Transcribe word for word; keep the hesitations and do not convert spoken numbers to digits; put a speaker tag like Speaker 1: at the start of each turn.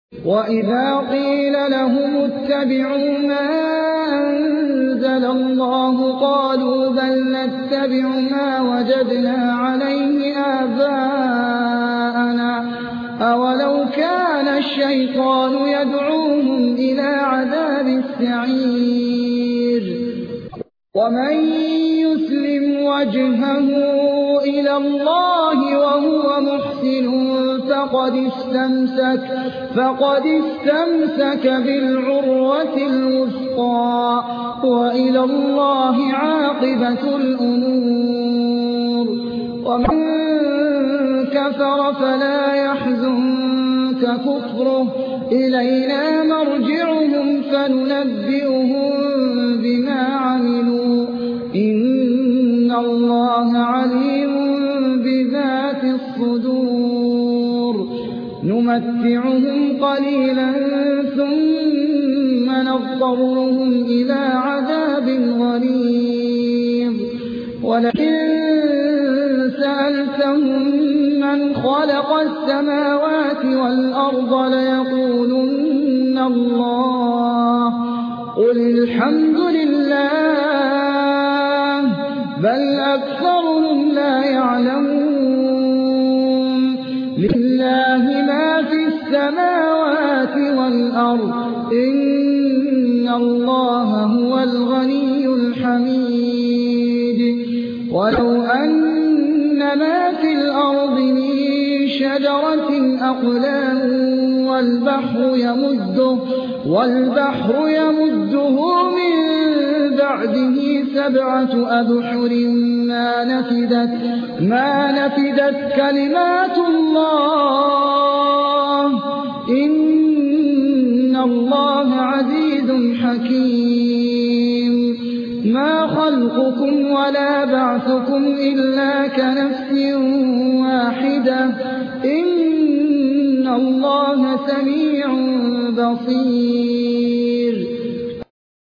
Speaker 1: وإذا قيل لهم اتبعوا ما أنزل الله قالوا بل نتبع ما وجدنا عليه آباءنا أولو كان الشيطان يدعوهم إلى عذاب السعير ومن يسلم وجهه إلى الله وهو محسن فقد استمسك, فقد استمسك بالعروة الوثقى وإلى الله عاقبة الأمور ومن كفر فلا يحزنك كفره إلينا مرجعهم فننبئهم بما عملوا إن الله عليم بذات الصدور نمتعهم قليلا ثم نضطرهم إلى عذاب غليظ ولئن سألتهم من خلق السماوات والأرض ليقولن الله قل الحمد لله بل أكثرهم لا يعلمون لله ما في السماوات والأرض إن الله هو الغني الحميد ولو أن ما في الأرض من شجرة أقلام والبحر يمده, والبحر يمده من بعده سبعة أبحر ما نفدت, ما نفدت كلمات الله إن الله عزيز حكيم ما خلقكم ولا بعثكم إلا كنفس واحدة إن الله سميع بصير